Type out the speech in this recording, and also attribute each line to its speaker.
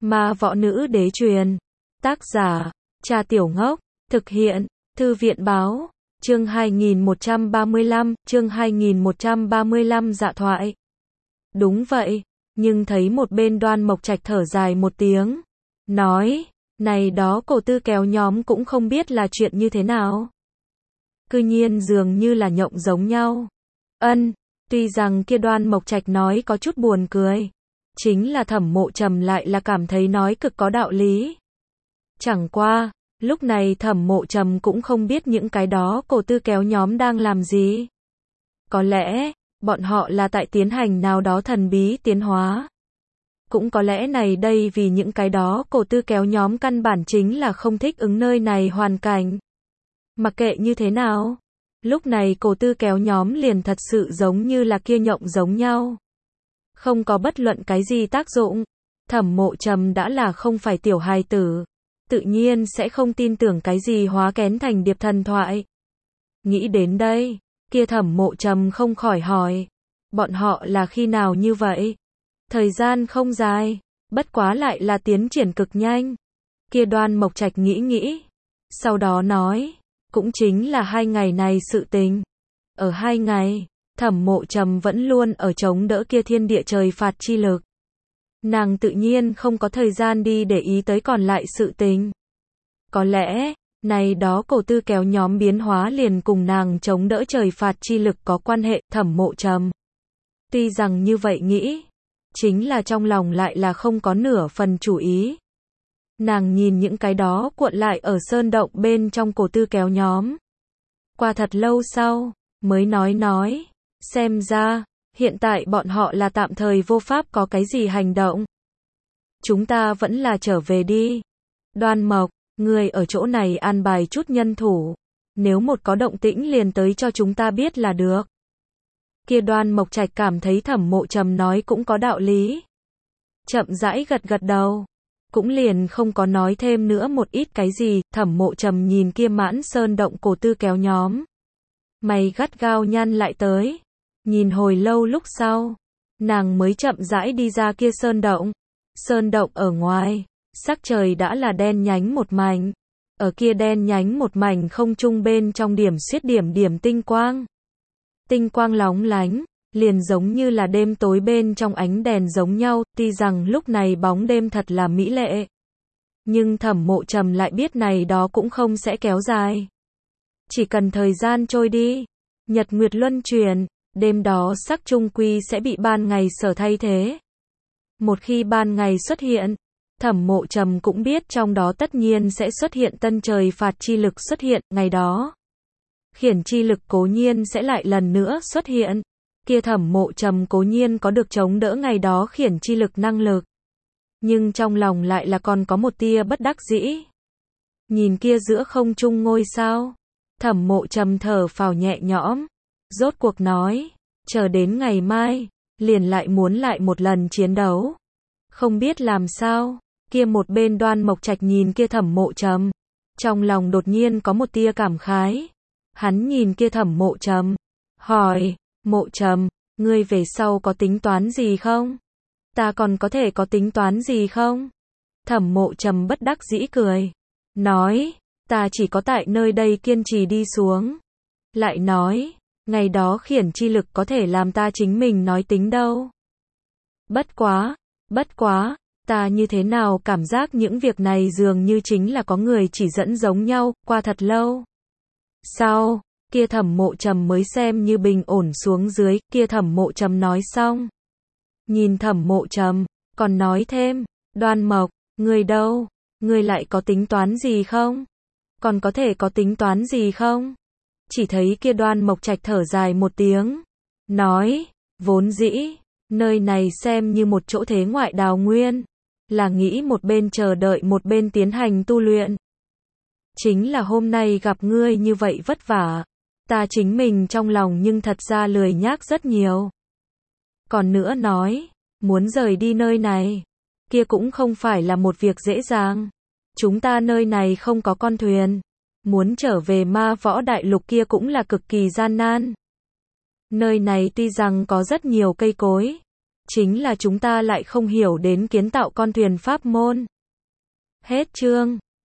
Speaker 1: Ma võ nữ đế truyền. Tác giả, Trà Tiểu Ngốc. Thực hiện, Thư viện báo. Chương 2135, dạ thoại. Đúng vậy, nhưng thấy một bên Đoan Mộc Trạch thở dài một tiếng. Nói, này đó cổ tư kéo nhóm cũng không biết là chuyện như thế nào. Cư nhiên dường như là nhộng giống nhau. Tuy rằng kia Đoan Mộc Trạch nói có chút buồn cười. Chính là Thẩm Mộ Trầm lại là cảm thấy nói cực có đạo lý. Chẳng qua, lúc này Thẩm Mộ Trầm cũng không biết những cái đó cổ tư kéo nhóm đang làm gì. Có lẽ, bọn họ là tại tiến hành nào đó thần bí tiến hóa. Cũng có lẽ này đây vì những cái đó cổ tư kéo nhóm căn bản chính là không thích ứng nơi này hoàn cảnh. Mặc kệ như thế nào, lúc này cổ tư kéo nhóm liền thật sự giống như là kia nhộng giống nhau. Không có bất luận cái gì tác dụng. Thẩm Mộ Trầm đã là không phải tiểu hài tử, tự nhiên sẽ không tin tưởng cái gì hóa kén thành điệp thần thoại. Nghĩ đến đây, kia Thẩm Mộ Trầm không khỏi hỏi, bọn họ là khi nào như vậy? Thời gian không dài, bất quá lại là tiến triển cực nhanh. Kia Đoan Mộc Trạch nghĩ, sau đó nói, cũng chính là 2 ngày này sự tình. Ở 2 ngày, Thẩm Mộ Trầm vẫn luôn ở chống đỡ kia thiên địa trời phạt chi lực. Nàng tự nhiên không có thời gian đi để ý tới còn lại sự tình. Có lẽ, này đó cổ tư kéo nhóm biến hóa liền cùng nàng chống đỡ trời phạt chi lực có quan hệ. Thẩm Mộ Trầm tuy rằng như vậy nghĩ, chính là trong lòng lại là không có nửa phần chủ ý. Nàng nhìn những cái đó cuộn lại ở sơn động bên trong cổ tư kéo nhóm. Qua thật lâu sau, mới nói, xem ra, hiện tại bọn họ là tạm thời vô pháp có cái gì hành động. Chúng ta vẫn là trở về đi. Đoan Mộc, người ở chỗ này an bài chút nhân thủ. Nếu một có động tĩnh liền tới cho chúng ta biết là được. Kia Đoan Mộc Trạch cảm thấy Thẩm Mộ Trầm nói cũng có đạo lý. Chậm rãi gật đầu. Cũng liền không có nói thêm nữa một ít cái gì. Thẩm Mộ Trầm nhìn kia mãn sơn động cổ tư kéo nhóm. Mày gắt gao nhăn lại tới. Nhìn hồi lâu lúc sau, nàng mới chậm rãi đi ra kia sơn động. Sơn động ở ngoài, sắc trời đã là đen nhánh một mảnh. Ở kia đen nhánh một mảnh không trung bên trong điểm xiết điểm tinh quang. Tinh quang lóng lánh, liền giống như là đêm tối bên trong ánh đèn giống nhau. Tuy rằng lúc này bóng đêm thật là mỹ lệ, nhưng Thẩm Mộ Trầm lại biết này đó cũng không sẽ kéo dài. Chỉ cần thời gian trôi đi, nhật nguyệt luân chuyển, đêm đó sắc trung quy sẽ bị ban ngày sở thay thế. Một khi ban ngày xuất hiện, Thẩm Mộ Trầm cũng biết trong đó tất nhiên sẽ xuất hiện tân trời phạt chi lực xuất hiện. Ngày đó, khiển chi lực cố nhiên sẽ lại lần nữa xuất hiện. Kia Thẩm Mộ Trầm cố nhiên có được chống đỡ ngày đó khiển chi lực năng lực. Nhưng trong lòng lại là còn có một tia bất đắc dĩ. Nhìn kia giữa không trung ngôi sao, Thẩm Mộ Trầm thở phào nhẹ nhõm. Rốt cuộc nói, chờ đến ngày mai, liền lại muốn lại một lần chiến đấu. Không biết làm sao, kia một bên Đoan Mộc Trạch nhìn kia Thẩm Mộ Trầm, trong lòng đột nhiên có một tia cảm khái. Hắn nhìn kia Thẩm Mộ Trầm, hỏi, Mộ Trầm, ngươi về sau có tính toán gì không? Ta còn có thể có tính toán gì không? Thẩm Mộ Trầm bất đắc dĩ cười, nói, ta chỉ có tại nơi đây kiên trì đi xuống. Lại nói, ngày đó khiển chi lực có thể làm ta chính mình nói tính đâu. Bất quá, ta như thế nào cảm giác những việc này dường như chính là có người chỉ dẫn giống nhau. Qua thật lâu sau, kia Thẩm Mộ Trầm mới xem như bình ổn xuống dưới. Kia Thẩm Mộ Trầm nói xong, nhìn Thẩm Mộ Trầm, còn nói thêm, Đoan Mộc, ngươi đâu? Ngươi lại có tính toán gì không? Còn có thể có tính toán gì không? Chỉ thấy kia Đoan Mộc Trạch thở dài một tiếng, nói, vốn dĩ, nơi này xem như một chỗ thế ngoại đào nguyên, là nghĩ một bên chờ đợi một bên tiến hành tu luyện. Chính là hôm nay gặp ngươi như vậy vất vả, ta chính mình trong lòng nhưng thật ra lười nhác rất nhiều. Còn nữa nói, muốn rời đi nơi này, kia cũng không phải là một việc dễ dàng. Chúng ta nơi này không có con thuyền. Muốn trở về Ma Võ Đại Lục kia cũng là cực kỳ gian nan. Nơi này tuy rằng có rất nhiều cây cối, chính là chúng ta lại không hiểu đến kiến tạo con thuyền pháp môn. Hết chương.